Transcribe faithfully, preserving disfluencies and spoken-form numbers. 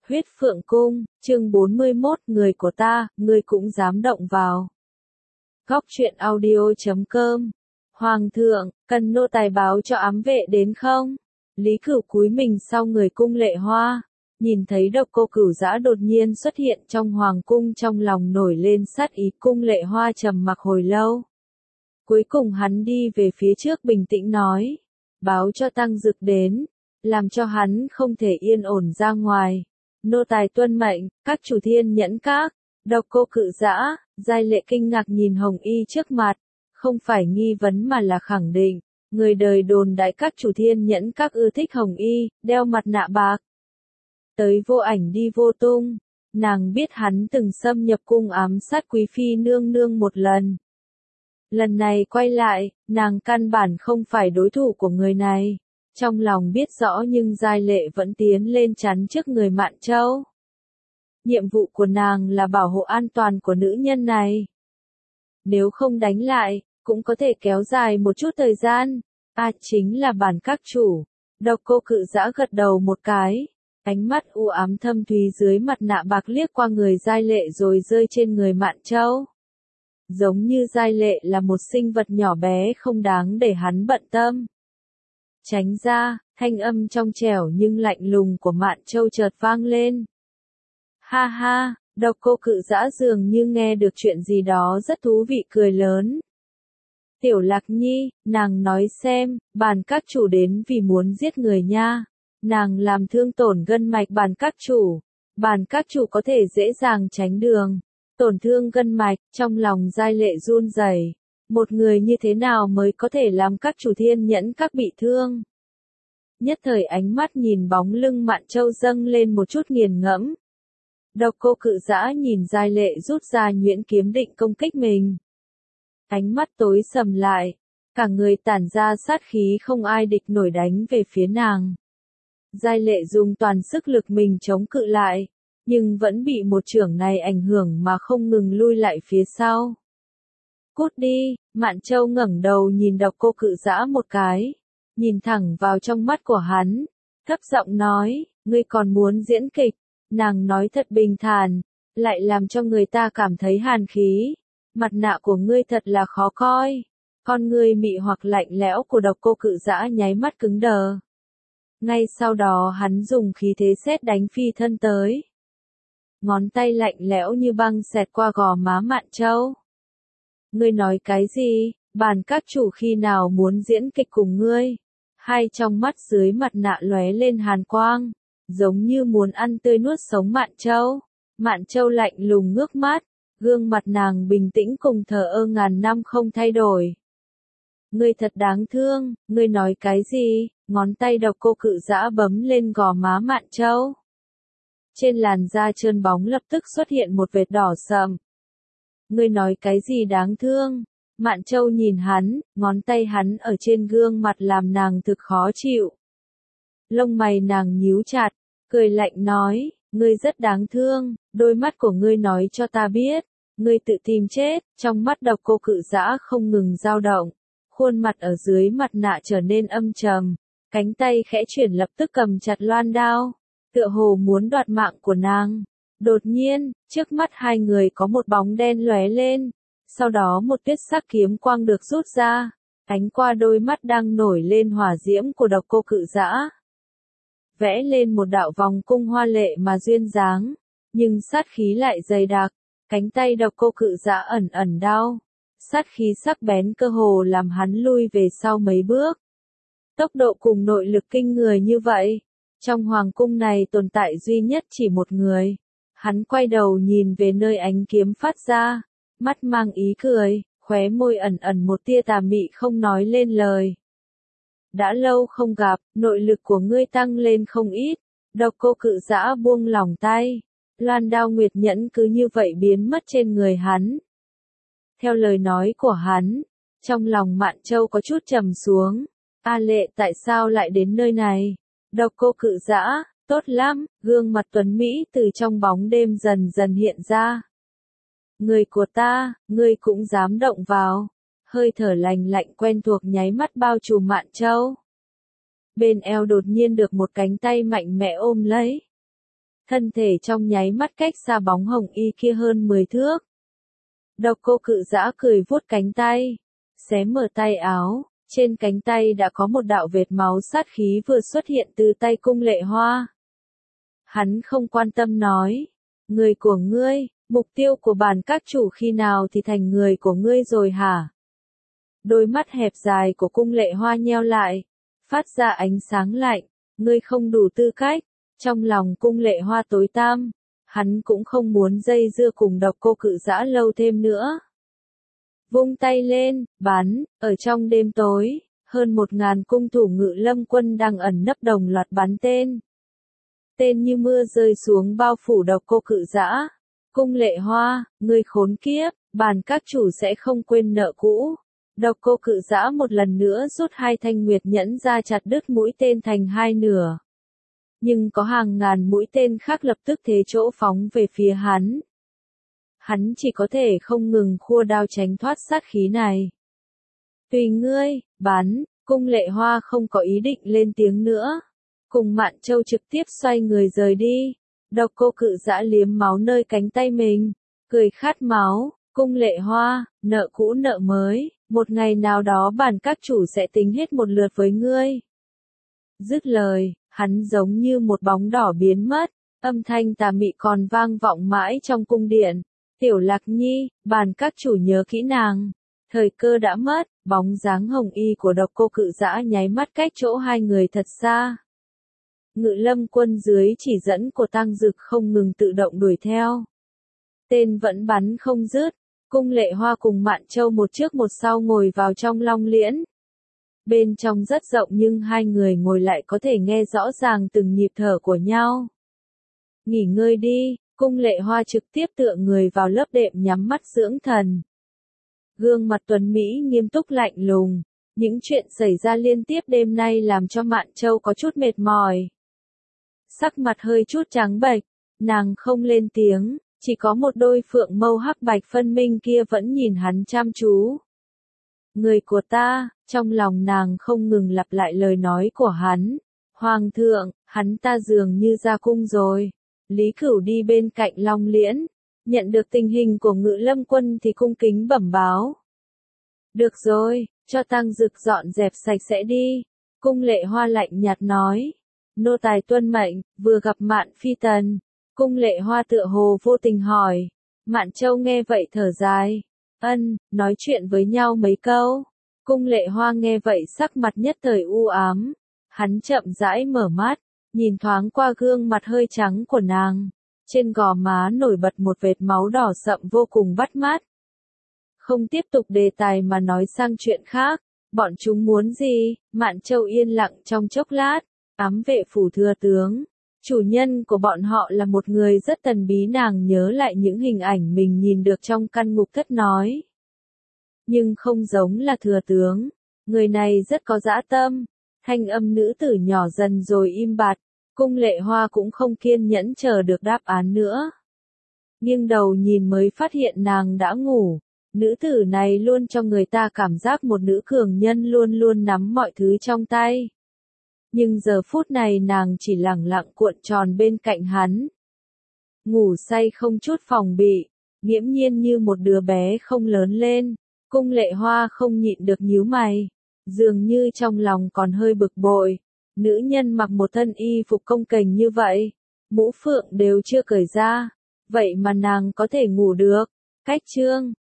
Huyết Phượng Cung, chương bốn mươi mốt, người của ta, ngươi cũng dám động vào. Góc truyện audio chấm com. Hoàng thượng, cần nô tài báo cho ám vệ đến không? Lý Cửu cúi mình sau người cung Lệ Hoa, nhìn thấy Độc Cô Cửu Dã đột nhiên xuất hiện trong hoàng cung, trong lòng nổi lên sát ý. Cung Lệ Hoa trầm mặc hồi lâu. Cuối cùng hắn đi về phía trước bình tĩnh nói, báo cho Tăng Dực đến, làm cho hắn không thể yên ổn ra ngoài. Nô tài tuân mệnh. Các chủ Thiên Nhẫn Các. Độc Cô Cự Dã, Giai Lệ kinh ngạc nhìn Hồng Y trước mặt, không phải nghi vấn mà là khẳng định. Người đời đồn đại các chủ Thiên Nhẫn Các ưa thích Hồng Y, đeo mặt nạ bạc. Tới vô ảnh đi vô tung, nàng biết hắn từng xâm nhập cung ám sát Quý Phi nương nương một lần. Lần này quay lại, nàng căn bản không phải đối thủ của người này. Trong lòng biết rõ nhưng Giai Lệ vẫn tiến lên chắn trước người Mạn Châu. Nhiệm vụ của nàng là bảo hộ an toàn của nữ nhân này. Nếu không đánh lại, cũng có thể kéo dài một chút thời gian. À, chính là bản các chủ. Độc Cô Cự Dã gật đầu một cái. Ánh mắt u ám thâm thúy dưới mặt nạ bạc liếc qua người Giai Lệ rồi rơi trên người Mạn Châu. Giống như Giai Lệ là một sinh vật nhỏ bé không đáng để hắn bận tâm. Tránh ra, thanh âm trong trẻo nhưng lạnh lùng của Mạn Châu chợt vang lên. Ha ha, Độc Cô Cự Dã dường như nghe được chuyện gì đó rất thú vị cười lớn. Tiểu Lạc Nhi, nàng nói xem, bản các chủ đến vì muốn giết người nha. Nàng làm thương tổn gân mạch bản các chủ. Bản các chủ có thể dễ dàng tránh đường. Tổn thương gân mạch, trong lòng Giai Lệ run rẩy. Một người như thế nào mới có thể làm các chủ Thiên Nhẫn Các bị thương? Nhất thời ánh mắt nhìn bóng lưng Mạn Châu dâng lên một chút nghiền ngẫm. Độc Cô Cự Dã nhìn Giai Lệ rút ra nhuyễn kiếm định công kích mình. Ánh mắt tối sầm lại, cả người tản ra sát khí không ai địch nổi đánh về phía nàng. Giai Lệ dùng toàn sức lực mình chống cự lại, nhưng vẫn bị một chưởng này ảnh hưởng mà không ngừng lui lại phía sau. Cút đi, Mạn Châu ngẩng đầu nhìn Độc Cô Cự Dã một cái, nhìn thẳng vào trong mắt của hắn, thấp giọng nói, ngươi còn muốn diễn kịch. Nàng nói thật bình thản, lại làm cho người ta cảm thấy hàn khí. Mặt nạ của ngươi thật là khó coi. Con ngươi mị hoặc lạnh lẽo của Độc Cô Cự Dã nháy mắt cứng đờ. Ngay sau đó hắn dùng khí thế sét đánh phi thân tới. Ngón tay lạnh lẽo như băng xẹt qua gò má Mạn Châu. Ngươi nói cái gì? Bản các chủ khi nào muốn diễn kịch cùng ngươi? Hai trong mắt dưới mặt nạ lóe lên hàn quang, giống như muốn ăn tươi nuốt sống Mạn Châu. Mạn Châu lạnh lùng ngước mắt, gương mặt nàng bình tĩnh cùng thờ ơ ngàn năm không thay đổi. Ngươi thật đáng thương, ngươi nói cái gì? Ngón tay Độc Cô Cự Dã bấm lên gò má Mạn Châu. Trên làn da trơn bóng lập tức xuất hiện một vệt đỏ sậm. Ngươi nói cái gì đáng thương? Mạn Châu nhìn hắn, ngón tay hắn ở trên gương mặt làm nàng thực khó chịu. Lông mày nàng nhíu chặt, cười lạnh nói, ngươi rất đáng thương, đôi mắt của ngươi nói cho ta biết, ngươi tự tìm chết. Trong mắt Độc Cô Cự Dã không ngừng dao động, khuôn mặt ở dưới mặt nạ trở nên âm trầm, cánh tay khẽ chuyển lập tức cầm chặt loan đao, tựa hồ muốn đoạt mạng của nàng. Đột nhiên, trước mắt hai người có một bóng đen lóe lên, sau đó một tuyết sắc kiếm quang được rút ra, ánh qua đôi mắt đang nổi lên hỏa diễm của Độc Cô Cự Dã. Vẽ lên một đạo vòng cung hoa lệ mà duyên dáng, nhưng sát khí lại dày đặc, cánh tay Độc Cô Cự Dã ẩn ẩn đau, sát khí sắc bén cơ hồ làm hắn lui về sau mấy bước. Tốc độ cùng nội lực kinh người như vậy, trong hoàng cung này tồn tại duy nhất chỉ một người. Hắn quay đầu nhìn về nơi ánh kiếm phát ra, mắt mang ý cười, khóe môi ẩn ẩn một tia tà mị không nói lên lời. Đã lâu không gặp, nội lực của ngươi tăng lên không ít. Độc Cô Cự Dã buông lỏng tay, loan đao nguyệt nhẫn cứ như vậy biến mất trên người hắn. Theo lời nói của hắn, trong lòng Mạn Châu có chút trầm xuống. A Lệ tại sao lại đến nơi này? Độc Cô Cự Dã, tốt lắm, gương mặt tuấn Mỹ từ trong bóng đêm dần dần hiện ra. Người của ta, ngươi cũng dám động vào. Hơi thở lành lạnh quen thuộc nháy mắt bao trùm Mạn Châu. Bên eo đột nhiên được một cánh tay mạnh mẽ ôm lấy. thân thể trong nháy mắt cách xa bóng hồng y kia hơn mười thước. Độc Cô Cự Dã cười vuốt cánh tay, xé mở tay áo, trên cánh tay đã có một đạo vệt máu sát khí vừa xuất hiện từ tay Cung Lệ Hoa. Hắn không quan tâm nói, người của ngươi, mục tiêu của bản các chủ khi nào thì thành người của ngươi rồi hả? Đôi mắt hẹp dài của Cung Lệ Hoa nheo lại, phát ra ánh sáng lạnh, ngươi không đủ tư cách. Trong lòng Cung Lệ Hoa tối tăm, hắn cũng không muốn dây dưa cùng Độc Cô Cự Dã lâu thêm nữa. Vung tay lên, bắn, ở trong đêm tối, hơn một ngàn cung thủ Ngự Lâm quân đang ẩn nấp đồng loạt bắn tên. Tên như mưa rơi xuống bao phủ Độc Cô Cự Dã. Cung Lệ Hoa, ngươi khốn kiếp, bản các chủ sẽ không quên nợ cũ. Độc Cô Cự Dã một lần nữa rút hai thanh nguyệt nhẫn ra chặt đứt mũi tên thành hai nửa. Nhưng có hàng ngàn mũi tên khác lập tức thế chỗ phóng về phía hắn. Hắn chỉ có thể không ngừng khua đao tránh thoát sát khí này. Tùy ngươi, bắn, Cung Lệ Hoa không có ý định lên tiếng nữa. Cùng Mạn Châu trực tiếp xoay người rời đi. Độc Cô Cự Dã liếm máu nơi cánh tay mình, cười khát máu. Cung Lệ Hoa, nợ cũ nợ mới, một ngày nào đó bản các chủ sẽ tính hết một lượt với ngươi. Dứt lời, hắn giống như một bóng đỏ biến mất, âm thanh tà mị còn vang vọng mãi trong cung điện. Tiểu Lạc Nhi, bản các chủ nhớ kỹ nàng. Thời cơ đã mất, bóng dáng hồng y của Độc Cô Cự Dã nháy mắt cách chỗ hai người thật xa. Ngự Lâm quân dưới chỉ dẫn của Tăng Dực không ngừng tự động đuổi theo. Tên vẫn bắn không dứt, Cung Lệ Hoa cùng Mạn Châu một trước một sau ngồi vào trong Long Liễn. Bên trong rất rộng nhưng hai người ngồi lại có thể nghe rõ ràng từng nhịp thở của nhau. Nghỉ ngơi đi, Cung Lệ Hoa trực tiếp tựa người vào lớp đệm nhắm mắt dưỡng thần. Gương mặt tuấn Mỹ nghiêm túc lạnh lùng, những chuyện xảy ra liên tiếp đêm nay làm cho Mạn Châu có chút mệt mỏi. Sắc mặt hơi chút trắng bệch, nàng không lên tiếng, chỉ có một đôi phượng mâu hắc bạch phân minh kia vẫn nhìn hắn chăm chú. Người của ta, trong lòng nàng không ngừng lặp lại lời nói của hắn. Hoàng thượng, hắn ta dường như ra cung rồi. Lý Cửu đi bên cạnh Long Liễn, nhận được tình hình của Ngự Lâm quân thì cung kính bẩm báo. Được rồi, cho Tăng Dực dọn dẹp sạch sẽ đi. Cung Lệ Hoa lạnh nhạt nói. Nô tài tuân mệnh, vừa gặp Mạn Phi Tần. Cung Lệ Hoa tựa hồ vô tình hỏi. Mạn Châu nghe vậy thở dài. Ân, nói chuyện với nhau mấy câu. Cung Lệ Hoa nghe vậy sắc mặt nhất thời u ám. Hắn chậm rãi mở mắt, nhìn thoáng qua gương mặt hơi trắng của nàng. Trên gò má nổi bật một vệt máu đỏ sậm vô cùng bắt mắt. Không tiếp tục đề tài mà nói sang chuyện khác. Bọn chúng muốn gì? Mạn Châu yên lặng trong chốc lát. Ám vệ phủ thừa tướng. Chủ nhân của bọn họ là một người rất thần bí, nàng nhớ lại những hình ảnh mình nhìn được trong căn ngục thất nói. Nhưng không giống là thừa tướng. Người này rất có dã tâm. Thanh âm nữ tử nhỏ dần rồi im bặt. Cung Lệ Hoa cũng không kiên nhẫn chờ được đáp án nữa. Nhưng đầu nhìn mới phát hiện nàng đã ngủ. Nữ tử này luôn cho người ta cảm giác một nữ cường nhân luôn luôn nắm mọi thứ trong tay. Nhưng giờ phút này nàng chỉ lẳng lặng cuộn tròn bên cạnh hắn. Ngủ say không chút phòng bị, nghiễm nhiên như một đứa bé không lớn lên. Cung Lệ Hoa không nhịn được nhíu mày, dường như trong lòng còn hơi bực bội. Nữ nhân mặc một thân y phục công kềnh như vậy, mũ phượng đều chưa cởi ra, vậy mà nàng có thể ngủ được. Cách chương